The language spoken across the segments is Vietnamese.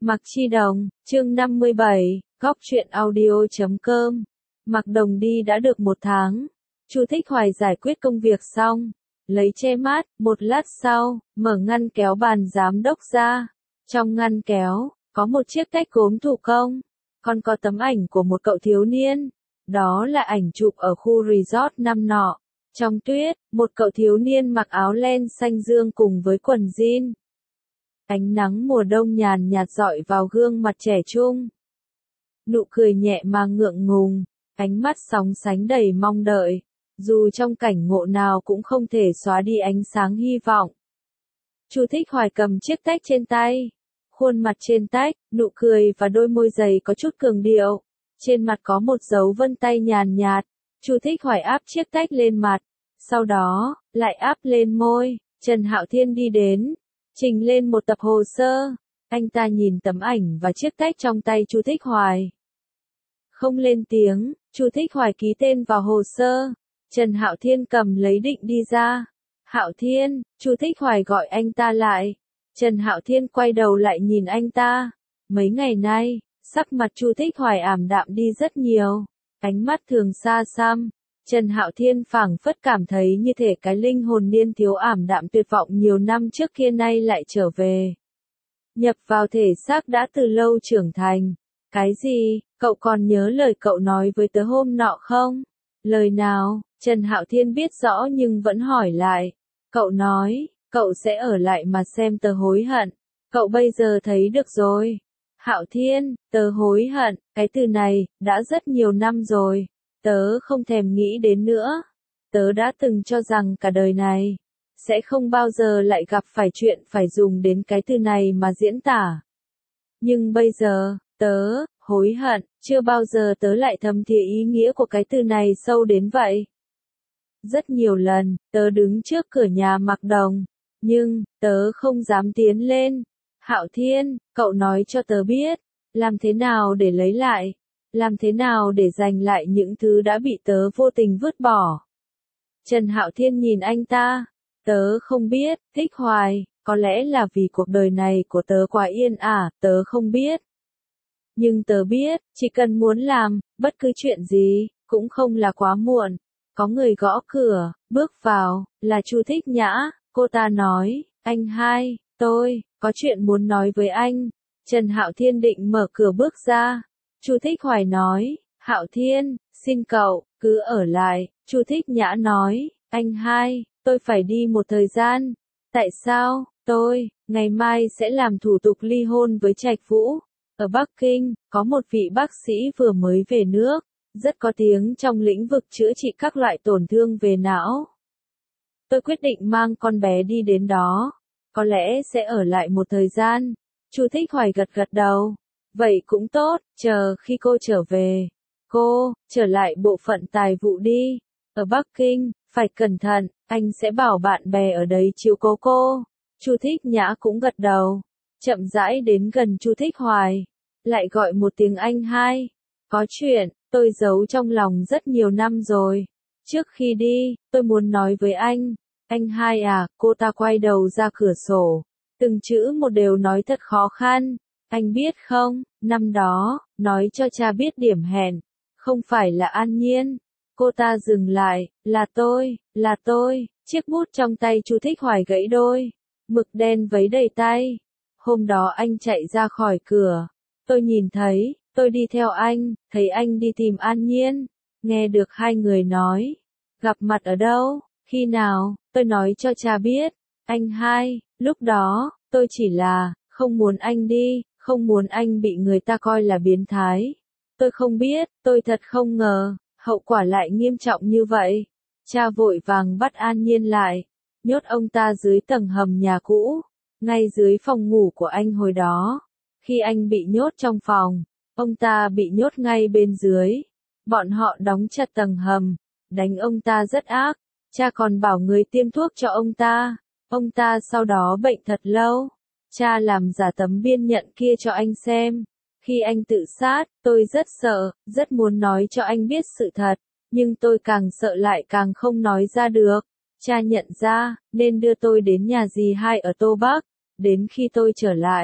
Mạc Chi Đồng, chương 57, góc truyện audio.com. Mạc Đồng đi đã được 1 tháng. Chu Thích Hoài giải quyết công việc xong, lấy che mát, một lát sau, mở ngăn kéo bàn giám đốc ra. Trong ngăn kéo, có một chiếc cách gốm thủ công, còn có tấm ảnh của một cậu thiếu niên. Đó là ảnh chụp ở khu resort năm nọ. Trong tuyết, một cậu thiếu niên mặc áo len xanh dương cùng với quần jean. Ánh nắng mùa đông nhàn nhạt rọi vào gương mặt trẻ trung. Nụ cười nhẹ mà ngượng ngùng, ánh mắt sóng sánh đầy mong đợi, dù trong cảnh ngộ nào cũng không thể xóa đi ánh sáng hy vọng. Chu Thích Hoài cầm chiếc tách trên tay, khuôn mặt trên tách, nụ cười và đôi môi dày có chút cường điệu, trên mặt có một dấu vân tay nhàn nhạt. Chu Thích Hoài áp chiếc tách lên mặt, sau đó, lại áp lên môi. Trần Hạo Thiên đi đến, trình lên một tập hồ sơ. Anh ta nhìn tấm ảnh và chiếc tách trong tay Chu Thích Hoài. Không lên tiếng, Chu Thích Hoài ký tên vào hồ sơ. Trần Hạo Thiên cầm lấy định đi ra. Hạo Thiên, Chu Thích Hoài gọi anh ta lại. Trần Hạo Thiên quay đầu lại nhìn anh ta. Mấy ngày nay, sắc mặt Chu Thích Hoài ảm đạm đi rất nhiều. Ánh mắt thường xa xăm. Trần Hạo Thiên phảng phất cảm thấy như thể cái linh hồn niên thiếu ảm đạm tuyệt vọng nhiều năm trước kia nay lại trở về. Nhập vào thể xác đã từ lâu trưởng thành. Cái gì, cậu còn nhớ lời cậu nói với tớ hôm nọ không? Lời nào? Trần Hạo Thiên biết rõ nhưng vẫn hỏi lại. Cậu nói, cậu sẽ ở lại mà xem tớ hối hận. Cậu bây giờ thấy được rồi. Hạo Thiên, tớ hối hận, cái từ này, đã rất nhiều năm rồi. Tớ không thèm nghĩ đến nữa. Tớ đã từng cho rằng cả đời này, sẽ không bao giờ lại gặp phải chuyện phải dùng đến cái từ này mà diễn tả. Nhưng bây giờ, tớ, hối hận, chưa bao giờ tớ lại thấm thía ý nghĩa của cái từ này sâu đến vậy. Rất nhiều lần, tớ đứng trước cửa nhà Mạc Đồng, nhưng, tớ không dám tiến lên. Hạo Thiên, cậu nói cho tớ biết, làm thế nào để lấy lại, làm thế nào để giành lại những thứ đã bị tớ vô tình vứt bỏ. Trần Hạo Thiên nhìn anh ta, tớ không biết, Thích Hoài, có lẽ là vì cuộc đời này của tớ quá yên ả, tớ không biết. Nhưng tớ biết, chỉ cần muốn làm, bất cứ chuyện gì, cũng không là quá muộn. Có người gõ cửa, bước vào, là Chu Thích Nhã, cô ta nói, anh hai, tôi, có chuyện muốn nói với anh. Trần Hạo Thiên định mở cửa bước ra. Chu Thích Hoài nói, Hạo Thiên, xin cậu, cứ ở lại. Chu Thích Nhã nói, anh hai, tôi phải đi một thời gian. Tại sao? Tôi, ngày mai sẽ làm thủ tục ly hôn với Trạch Vũ. Ở Bắc Kinh, có một vị bác sĩ vừa mới về nước, rất có tiếng trong lĩnh vực chữa trị các loại tổn thương về não. Tôi quyết định mang con bé đi đến đó. Có lẽ sẽ ở lại một thời gian. Chu Thích Hoài gật gật đầu. Vậy cũng tốt, chờ khi cô trở về. Cô, trở lại bộ phận tài vụ đi. Ở Bắc Kinh, phải cẩn thận, anh sẽ bảo bạn bè ở đấy chiếu cố cô. Chu Thích Nhã cũng gật đầu. Chậm rãi đến gần Chu Thích Hoài. Lại gọi một tiếng anh hai. Có chuyện, tôi giấu trong lòng rất nhiều năm rồi. Trước khi đi, tôi muốn nói với anh. Anh hai à, cô ta quay đầu ra cửa sổ. Từng chữ một đều nói thật khó khăn. Anh biết không, năm đó, nói cho cha biết điểm hẹn. Không phải là An Nhiên. Cô ta dừng lại, là tôi. Chiếc bút trong tay Chu Thích Hoài gãy đôi. Mực đen vấy đầy tay. Hôm đó anh chạy ra khỏi cửa. Tôi nhìn thấy, tôi đi theo anh, thấy anh đi tìm An Nhiên. Nghe được hai người nói. Gặp mặt ở đâu, khi nào, tôi nói cho cha biết. Anh hai, lúc đó, tôi chỉ là, không muốn anh đi, không muốn anh bị người ta coi là biến thái. Tôi không biết, tôi thật không ngờ, hậu quả lại nghiêm trọng như vậy. Cha vội vàng bắt An Nhiên lại, nhốt ông ta dưới tầng hầm nhà cũ, ngay dưới phòng ngủ của anh hồi đó. Khi anh bị nhốt trong phòng, ông ta bị nhốt ngay bên dưới. Bọn họ đóng chặt tầng hầm, đánh ông ta rất ác. Cha còn bảo người tiêm thuốc cho ông ta. Ông ta sau đó bệnh thật lâu. Cha làm giả tấm biên nhận kia cho anh xem. Khi anh tự sát, tôi rất sợ, rất muốn nói cho anh biết sự thật. Nhưng tôi càng sợ lại càng không nói ra được. Cha nhận ra, nên đưa tôi đến nhà dì hai ở Tô Bắc. Đến khi tôi trở lại,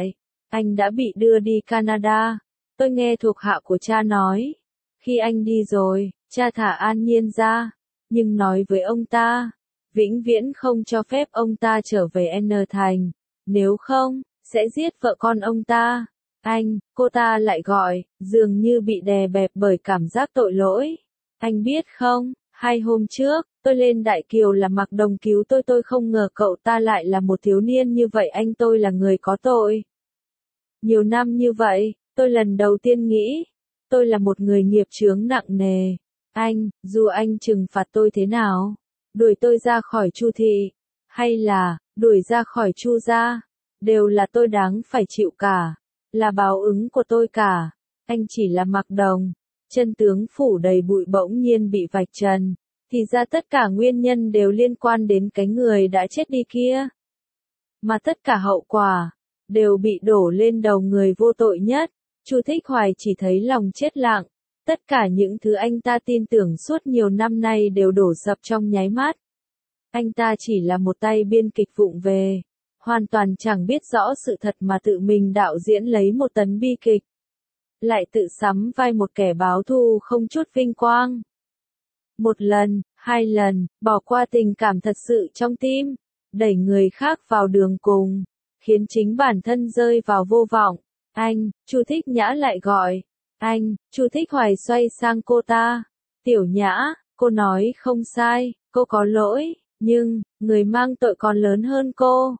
Anh đã bị đưa đi Canada. Tôi nghe thuộc hạ của cha nói. Khi anh đi rồi, cha thả An Nhiên ra. Nhưng nói với ông ta, vĩnh viễn không cho phép ông ta trở về N thành. Nếu không, sẽ giết vợ con ông ta. Anh, cô ta lại gọi, dường như bị đè bẹp bởi cảm giác tội lỗi. Anh biết không, 2 hôm trước, tôi lên Đại Kiều là Mạc Đồng cứu tôi không ngờ cậu ta lại là một thiếu niên như vậy, anh tôi là người có tội. Nhiều năm như vậy, tôi lần đầu tiên nghĩ, tôi là một người nghiệp chướng nặng nề. Anh, dù anh trừng phạt tôi thế nào, đuổi tôi ra khỏi Chu thị, hay là đuổi ra khỏi Chu gia, đều là tôi đáng phải chịu cả, là báo ứng của tôi cả. Anh chỉ là Mạc Đồng. Chân tướng phủ đầy bụi bỗng nhiên bị vạch trần, thì ra tất cả nguyên nhân đều liên quan đến cái người đã chết đi kia. Mà tất cả hậu quả đều bị đổ lên đầu người vô tội nhất. Chu Thích Hoài chỉ thấy lòng chết lặng, tất cả những thứ anh ta tin tưởng suốt nhiều năm nay đều đổ sập trong nháy mắt. Anh ta chỉ là một tay biên kịch vụng về, hoàn toàn chẳng biết rõ sự thật mà tự mình đạo diễn lấy một tấn bi kịch. Lại tự sắm vai một kẻ báo thù không chút vinh quang. Một lần, 2 lần, bỏ qua tình cảm thật sự trong tim, đẩy người khác vào đường cùng, khiến chính bản thân rơi vào vô vọng. Anh, Chu Thích Nhã lại gọi. Anh, Chu Thích Hoài xoay sang cô ta. Tiểu Nhã, cô nói không sai, cô có lỗi, nhưng, người mang tội còn lớn hơn cô.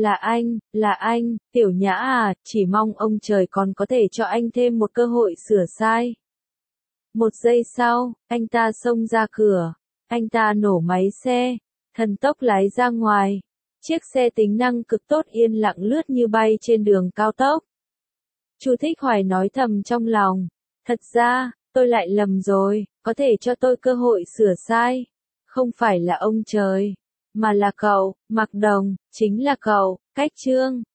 Là anh, Tiểu Nhã à, chỉ mong ông trời còn có thể cho anh thêm một cơ hội sửa sai. 1 giây sau, anh ta xông ra cửa. Anh ta nổ máy xe, thần tốc lái ra ngoài. Chiếc xe tính năng cực tốt yên lặng lướt như bay trên đường cao tốc. Chu Thích Hoài nói thầm trong lòng. Thật ra, tôi lại lầm rồi, có thể cho tôi cơ hội sửa sai. Không phải là ông trời, mà là cậu, Mạc Đồng, chính là cậu. Cách chương